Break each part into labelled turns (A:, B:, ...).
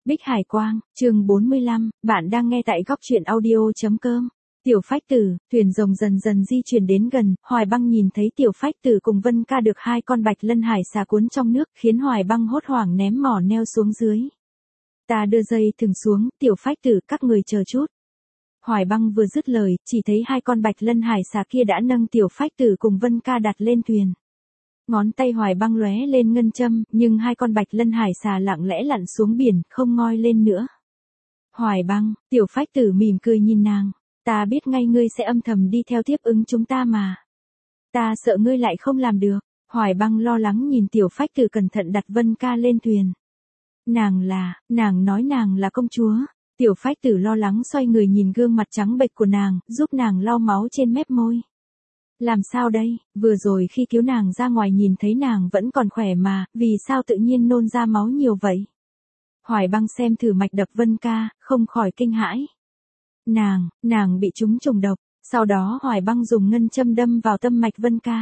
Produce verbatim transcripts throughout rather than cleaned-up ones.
A: Bích Hải Quang, chương bốn mươi lăm, bạn đang nghe tại góc truyện audio.com. Tiểu Phách Tử, thuyền rồng dần dần di chuyển đến gần, Hoài Băng nhìn thấy Tiểu Phách Tử cùng Vân Ca được hai con bạch lân hải xà cuốn trong nước, khiến Hoài Băng hốt hoảng ném mỏ neo xuống dưới. Ta đưa dây thừng xuống, Tiểu Phách Tử, các người chờ chút. Hoài Băng vừa dứt lời, chỉ thấy hai con bạch lân hải xà kia đã nâng Tiểu Phách Tử cùng Vân Ca đặt lên thuyền. Ngón tay Hoài Băng lóe lên ngân châm, nhưng hai con bạch lân hải xà lặng lẽ lặn xuống biển, không ngoi lên nữa. Hoài Băng, Tiểu Phách Tử mỉm cười nhìn nàng, ta biết ngay ngươi sẽ âm thầm đi theo tiếp ứng chúng ta mà. Ta sợ ngươi lại không làm được. Hoài Băng lo lắng nhìn Tiểu Phách Tử cẩn thận đặt Vân Ca lên thuyền. Nàng là, nàng nói nàng là công chúa. Tiểu Phách Tử lo lắng xoay người nhìn gương mặt trắng bệch của nàng, giúp nàng lau máu trên mép môi. Làm sao đây, vừa rồi khi cứu nàng ra ngoài nhìn thấy nàng vẫn còn khỏe mà, vì sao tự nhiên nôn ra máu nhiều vậy? Hoài Băng xem thử mạch đập Vân Ca, không khỏi kinh hãi. Nàng, nàng bị trúng trùng độc, sau đó Hoài Băng dùng ngân châm đâm vào tâm mạch Vân Ca.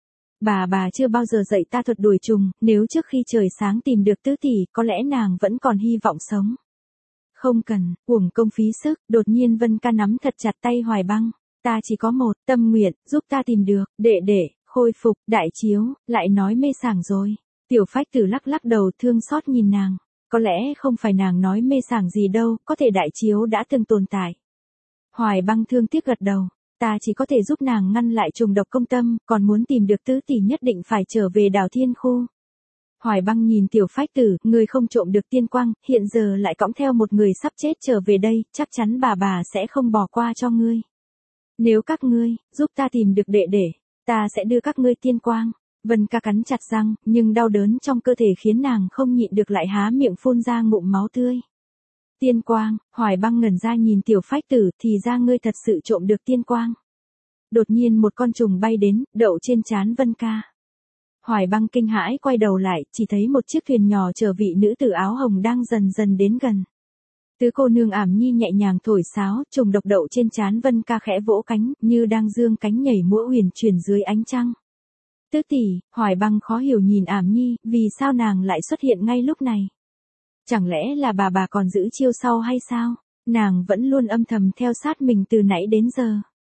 A: Bà bà chưa bao giờ dạy ta thuật đuổi trùng, nếu trước khi trời sáng tìm được tứ tỷ, có lẽ nàng vẫn còn hy vọng sống. Không cần, uổng công phí sức, đột nhiên Vân Ca nắm thật chặt tay Hoài Băng. Ta chỉ có một tâm nguyện, giúp ta tìm được, đệ đệ, khôi phục, đại chiếu, lại nói mê sảng rồi. Tiểu Phách Tử lắc lắc đầu thương xót nhìn nàng. Có lẽ không phải nàng nói mê sảng gì đâu, có thể đại chiếu đã từng tồn tại. Hoài Băng thương tiếc gật đầu, ta chỉ có thể giúp nàng ngăn lại trùng độc công tâm, còn muốn tìm được tứ tỷ nhất định phải trở về đảo Thiên Khu. Hoài Băng nhìn Tiểu Phách Tử, người không trộm được tiên quang, hiện giờ lại cõng theo một người sắp chết trở về đây, chắc chắn bà bà sẽ không bỏ qua cho ngươi. Nếu các ngươi, giúp ta tìm được đệ đệ, ta sẽ đưa các ngươi tiên quang. Vân Ca cắn chặt răng, nhưng đau đớn trong cơ thể khiến nàng không nhịn được lại há miệng phun ra ngụm máu tươi. Tiên quang, Hoài Băng ngẩn ra nhìn Tiểu Phách Tử, thì ra ngươi thật sự trộm được tiên quang. Đột nhiên một con trùng bay đến, đậu trên trán Vân Ca. Hoài Băng kinh hãi quay đầu lại, chỉ thấy một chiếc thuyền nhỏ chở vị nữ tử áo hồng đang dần dần đến gần. Tứ cô nương Ảm Nhi nhẹ nhàng thổi sáo, trùng độc đậu trên trán Vân Ca khẽ vỗ cánh, như đang dương cánh nhảy múa huyền chuyển dưới ánh trăng. Tứ tỷ, Hoài Băng khó hiểu nhìn Ảm Nhi, vì sao nàng lại xuất hiện ngay lúc này? Chẳng lẽ là bà bà còn giữ chiêu sau hay sao? Nàng vẫn luôn âm thầm theo sát mình từ nãy đến giờ.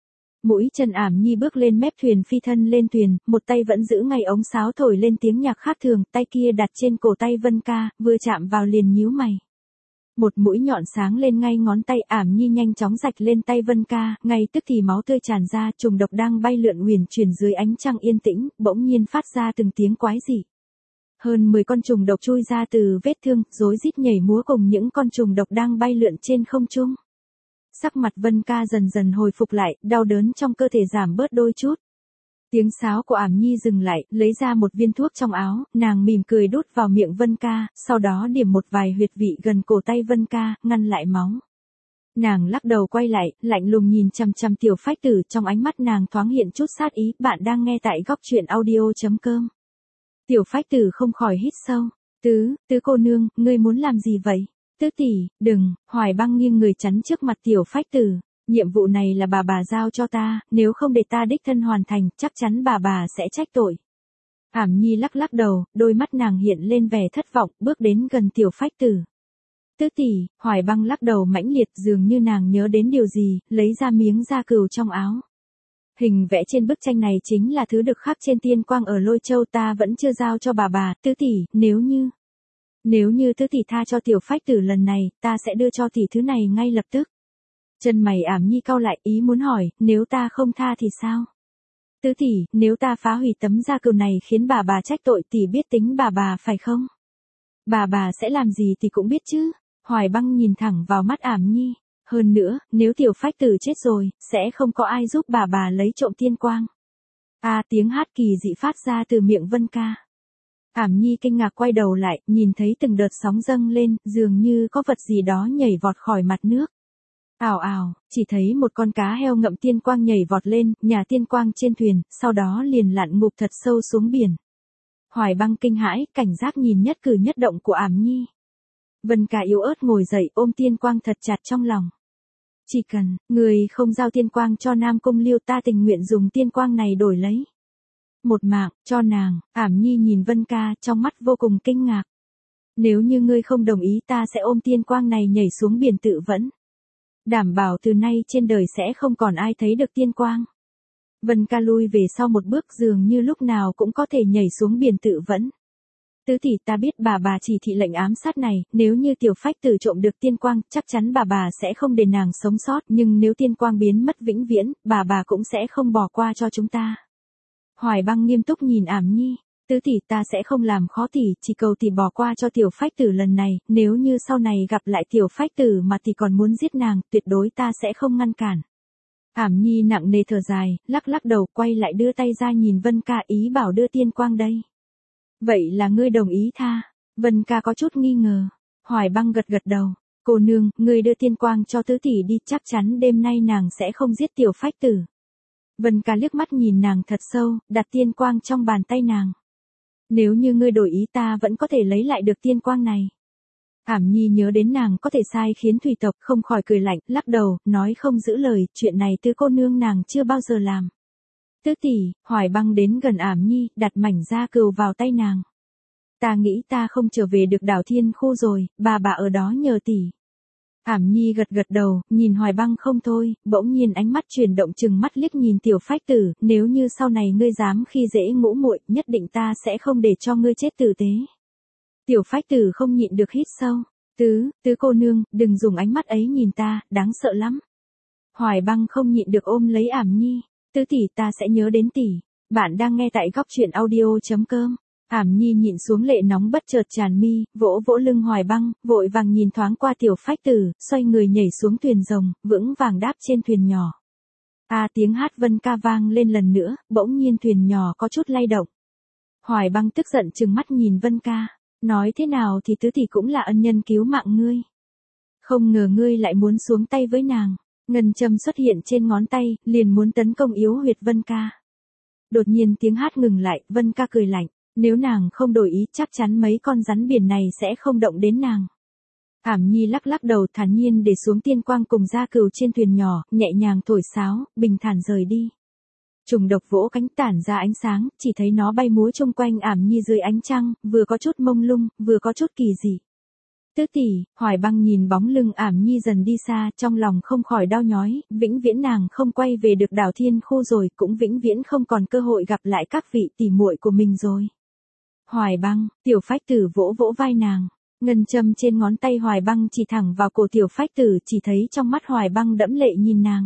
A: Mũi chân Ảm Nhi bước lên mép thuyền phi thân lên thuyền, một tay vẫn giữ ngay ống sáo thổi lên tiếng nhạc khác thường, tay kia đặt trên cổ tay Vân Ca, vừa chạm vào liền nhíu mày. Một mũi nhọn sáng lên ngay ngón tay, Ảm Nhi nhanh chóng rạch lên tay Vân Ca, ngay tức thì máu tươi tràn ra, trùng độc đang bay lượn huyền chuyển dưới ánh trăng yên tĩnh, bỗng nhiên phát ra từng tiếng quái dị. Hơn mười con trùng độc chui ra từ vết thương, rối rít nhảy múa cùng những con trùng độc đang bay lượn trên không trung. Sắc mặt Vân Ca dần dần hồi phục lại, đau đớn trong cơ thể giảm bớt đôi chút. Tiếng sáo của Ảm Nhi dừng lại, lấy ra một viên thuốc trong áo, nàng mỉm cười đút vào miệng Vân Ca, sau đó điểm một vài huyệt vị gần cổ tay Vân Ca, ngăn lại máu. Nàng lắc đầu quay lại, lạnh lùng nhìn chằm chằm Tiểu Phách Tử, trong ánh mắt nàng thoáng hiện chút sát ý, bạn đang nghe tại góc truyện audio.com. Tiểu Phách Tử không khỏi hít sâu, tứ, tứ cô nương, ngươi muốn làm gì vậy? Tứ tỷ, đừng, Hoài Băng nghiêng người chắn trước mặt Tiểu Phách Tử. Nhiệm vụ này là bà bà giao cho ta, nếu không để ta đích thân hoàn thành, chắc chắn bà bà sẽ trách tội. Ảm Nhi lắc lắc đầu, đôi mắt nàng hiện lên vẻ thất vọng, bước đến gần Tiểu Phách Tử. Tứ tỷ, Hoài Băng lắc đầu mãnh liệt, dường như nàng nhớ đến điều gì, lấy ra miếng da cừu trong áo. Hình vẽ trên bức tranh này chính là thứ được khắc trên tiên quang ở Lôi Châu, ta vẫn chưa giao cho bà bà. Tứ tỷ, nếu như... Nếu như tứ tỷ tha cho Tiểu Phách Tử lần này, ta sẽ đưa cho tỷ thứ này ngay lập tức. Chân mày Ảm Nhi cau lại, ý muốn hỏi, nếu ta không tha thì sao? Tứ tỷ, nếu ta phá hủy tấm da cừu này khiến bà bà trách tội, tỷ biết tính bà bà phải không? Bà bà sẽ làm gì thì cũng biết chứ. Hoài Băng nhìn thẳng vào mắt Ảm Nhi. Hơn nữa, nếu Tiểu Phách Tử chết rồi, sẽ không có ai giúp bà bà lấy trộm tiên quang. A à, tiếng hát kỳ dị phát ra từ miệng Vân Ca. Ảm Nhi kinh ngạc quay đầu lại, nhìn thấy từng đợt sóng dâng lên, dường như có vật gì đó nhảy vọt khỏi mặt nước. Ào ào, chỉ thấy một con cá heo ngậm tiên quang nhảy vọt lên, nhả tiên quang trên thuyền, sau đó liền lặn ngụp thật sâu xuống biển. Hoài Băng kinh hãi, cảnh giác nhìn nhất cử nhất động của Ảm Nhi. Vân Ca yếu ớt ngồi dậy, ôm tiên quang thật chặt trong lòng. Chỉ cần, người không giao tiên quang cho Nam Cung Liêu, ta tình nguyện dùng tiên quang này đổi lấy một mạng, cho nàng. Ảm Nhi nhìn Vân Ca, trong mắt vô cùng kinh ngạc. Nếu như ngươi không đồng ý ta sẽ ôm tiên quang này nhảy xuống biển tự vẫn. Đảm bảo từ nay trên đời sẽ không còn ai thấy được tiên quang. Vân Ca lui về sau một bước dường như lúc nào cũng có thể nhảy xuống biển tự vẫn. Tứ tỷ ta biết bà bà chỉ thị lệnh ám sát này, nếu như tiểu phách tử trộm được tiên quang, chắc chắn bà bà sẽ không để nàng sống sót, nhưng nếu tiên quang biến mất vĩnh viễn, bà bà cũng sẽ không bỏ qua cho chúng ta. Hoài Băng nghiêm túc nhìn Ảm Nhi, tứ tỷ ta sẽ không làm khó tỷ, chỉ cầu tỷ bỏ qua cho tiểu phách tử lần này, nếu như sau này gặp lại tiểu phách tử mà tỷ còn muốn giết nàng, tuyệt đối ta sẽ không ngăn cản. Ảm Nhi nặng nề thở dài, lắc lắc đầu quay lại đưa tay ra nhìn Vân Ca ý bảo đưa tiên quang đây. Vậy là ngươi đồng ý tha? Vân Ca có chút nghi ngờ. Hoài Băng gật gật đầu. Cô nương, ngươi đưa tiên quang cho tứ tỷ đi, chắc chắn đêm nay nàng sẽ không giết tiểu phách tử. Vân Ca liếc mắt nhìn nàng thật sâu, đặt tiên quang trong bàn tay nàng. Nếu như ngươi đổi ý ta vẫn có thể lấy lại được tiên quang này. Ảm Nhi nhớ đến nàng có thể sai khiến thủy tộc, không khỏi cười lạnh, lắc đầu, nói không giữ lời, chuyện này tứ cô nương nàng chưa bao giờ làm. Tứ tỷ, Hoài Băng đến gần Ảm Nhi, đặt mảnh da cừu vào tay nàng. Ta nghĩ ta không trở về được đảo Thiên Khu rồi, bà bà ở đó nhờ tỷ. Ảm Nhi gật gật đầu, nhìn Hoài Băng không thôi, bỗng nhiên ánh mắt chuyển động chừng mắt liếc nhìn tiểu phách tử, nếu như sau này ngươi dám khi dễ ngũ muội, nhất định ta sẽ không để cho ngươi chết tử tế. Tiểu phách tử không nhịn được hít sâu, tứ, tứ cô nương, đừng dùng ánh mắt ấy nhìn ta, đáng sợ lắm. Hoài Băng không nhịn được ôm lấy Ảm Nhi, tứ tỷ ta sẽ nhớ đến tỷ. Bạn đang nghe tại góc truyện audio chấm com. Ảm Nhi nhịn xuống lệ nóng bất chợt tràn mi, vỗ vỗ lưng Hoài Băng, vội vàng nhìn thoáng qua tiểu phách tử, xoay người nhảy xuống thuyền rồng, vững vàng đáp trên thuyền nhỏ. A à, tiếng hát Vân Ca vang lên lần nữa, bỗng nhiên thuyền nhỏ có chút lay động. Hoài Băng tức giận trừng mắt nhìn Vân Ca, nói thế nào thì tứ tỷ cũng là ân nhân cứu mạng ngươi. Không ngờ ngươi lại muốn xuống tay với nàng. Ngân châm xuất hiện trên ngón tay, liền muốn tấn công yếu huyệt Vân Ca. Đột nhiên tiếng hát ngừng lại, Vân Ca cười lạnh, nếu nàng không đổi ý chắc chắn mấy con rắn biển này sẽ không động đến nàng. Ảm Nhi lắc lắc đầu thản nhiên để xuống tiên quang cùng da cừu trên thuyền nhỏ, nhẹ nhàng thổi sáo, bình thản rời đi. Trùng độc vỗ cánh tản ra ánh sáng, chỉ thấy nó bay múa chung quanh Ảm Nhi dưới ánh trăng, vừa có chút mông lung, vừa có chút kỳ dị. Tứ tỷ, Hoài Băng nhìn bóng lưng Ảm Nhi dần đi xa, trong lòng không khỏi đau nhói, vĩnh viễn nàng không quay về được đảo Thiên Khu rồi, cũng vĩnh viễn không còn cơ hội gặp lại các vị tỷ muội của mình rồi. Hoài Băng, tiểu phách tử vỗ vỗ vai nàng, ngân châm trên ngón tay Hoài Băng chỉ thẳng vào cổ tiểu phách tử, chỉ thấy trong mắt Hoài Băng đẫm lệ nhìn nàng.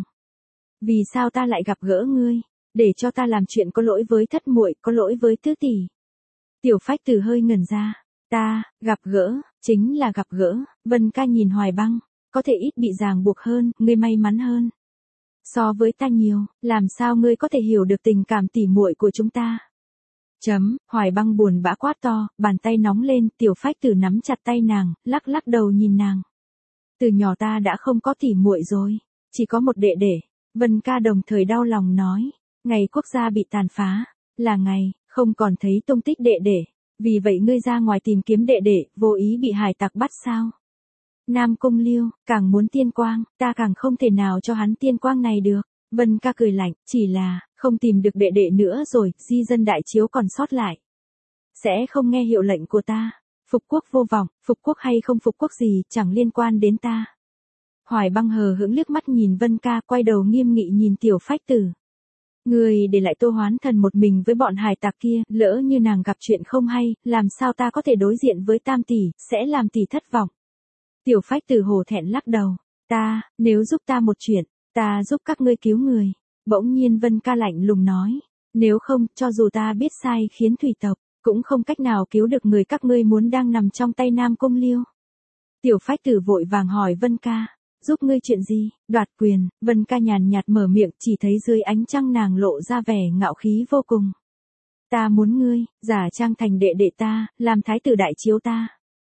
A: Vì sao ta lại gặp gỡ ngươi, để cho ta làm chuyện có lỗi với thất muội, có lỗi với tứ tỷ. Tiểu phách tử hơi ngẩn ra, ta, gặp gỡ, chính là gặp gỡ. Vân Ca nhìn Hoài Băng, có thể ít bị ràng buộc hơn, ngươi may mắn hơn. So với ta nhiều, làm sao ngươi có thể hiểu được tình cảm tỉ muội của chúng ta. Chấm, Hoài Băng buồn bã quát to, bàn tay nóng lên, tiểu phách tử nắm chặt tay nàng, lắc lắc đầu nhìn nàng. Từ nhỏ ta đã không có tỉ muội rồi, chỉ có một đệ đệ. Vân Ca đồng thời đau lòng nói, ngày quốc gia bị tàn phá, là ngày, không còn thấy tung tích đệ đệ. Vì vậy ngươi ra ngoài tìm kiếm đệ đệ, vô ý bị hải tặc bắt sao? Nam Cung Liêu, càng muốn tiên quang, ta càng không thể nào cho hắn tiên quang này được. Vân Ca cười lạnh, chỉ là, không tìm được đệ đệ nữa rồi, di dân đại chiếu còn sót lại. Sẽ không nghe hiệu lệnh của ta. Phục quốc vô vọng, phục quốc hay không phục quốc gì, chẳng liên quan đến ta. Hoài Băng hờ hững liếc mắt nhìn Vân Ca, quay đầu nghiêm nghị nhìn tiểu phách tử. Người để lại Tô Hoán Thần một mình với bọn hải tặc kia, lỡ như nàng gặp chuyện không hay, làm sao ta có thể đối diện với tam tỷ, sẽ làm tỷ thất vọng. Tiểu phách tử hổ thẹn lắc đầu, ta, nếu giúp ta một chuyện, ta giúp các ngươi cứu người. Bỗng nhiên Vân Ca lạnh lùng nói, nếu không, cho dù ta biết sai khiến thủy tộc, cũng không cách nào cứu được người các ngươi muốn đang nằm trong tay Nam Cung Liêu. Tiểu phách tử vội vàng hỏi Vân Ca. Giúp ngươi chuyện gì? Đoạt quyền. Vân Ca nhàn nhạt mở miệng, chỉ thấy dưới ánh trăng nàng lộ ra vẻ ngạo khí vô cùng. Ta muốn ngươi, giả trang thành đệ đệ ta, làm thái tử đại chiếu ta.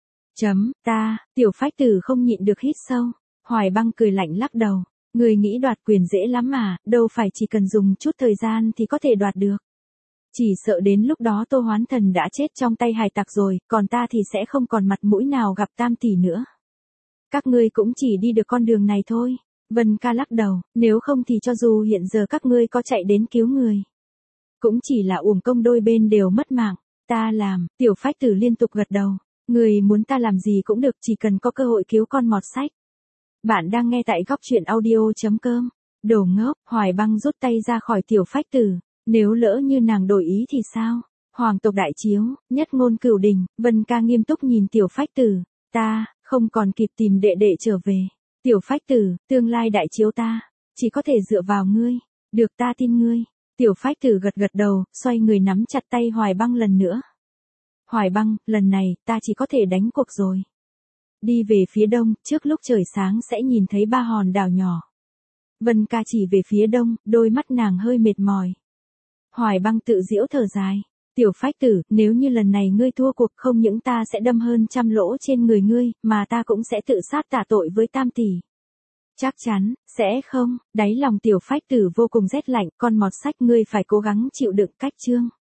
A: Chấm, ta, tiểu phách tử không nhịn được hít sâu. Hoài Băng cười lạnh lắc đầu. Ngươi nghĩ đoạt quyền dễ lắm mà, đâu phải chỉ cần dùng chút thời gian thì có thể đoạt được. Chỉ sợ đến lúc đó Tô Hoán Thần đã chết trong tay hải tặc rồi, còn ta thì sẽ không còn mặt mũi nào gặp tam tỷ nữa. Các ngươi cũng chỉ đi được con đường này thôi. Vân Ca lắc đầu, nếu không thì cho dù hiện giờ các ngươi có chạy đến cứu người, cũng chỉ là uổng công, đôi bên đều mất mạng. Ta làm, tiểu phách tử liên tục gật đầu. Người muốn ta làm gì cũng được, chỉ cần có cơ hội cứu con mọt sách. Bạn đang nghe tại góc truyện audio.com. Đồ ngốc, Hoài Băng rút tay ra khỏi Tiểu Phách Tử. Nếu lỡ như nàng đổi ý thì sao? Hoàng tộc đại chiếu, nhất ngôn cửu đình, Vân Ca nghiêm túc nhìn Tiểu Phách Tử. Ta, không còn kịp tìm đệ đệ trở về. Tiểu Phách Tử, tương lai đại chiếu ta, chỉ có thể dựa vào ngươi. Được, ta tin ngươi. Tiểu Phách Tử gật gật đầu, xoay người nắm chặt tay Hoài Băng lần nữa. Hoài Băng, lần này, ta chỉ có thể đánh cuộc rồi. Đi về phía đông, trước lúc trời sáng sẽ nhìn thấy ba hòn đảo nhỏ. Vân Ca chỉ về phía đông, đôi mắt nàng hơi mệt mỏi. Hoài Băng tự giễu thở dài. Tiểu Phách Tử, nếu như lần này ngươi thua cuộc, không những ta sẽ đâm hơn trăm lỗ trên người ngươi, mà ta cũng sẽ tự sát tạ tội với Tam tỷ. Chắc chắn, sẽ không, đáy lòng Tiểu Phách Tử vô cùng rét lạnh, con mọt sách ngươi phải cố gắng chịu đựng cách chương.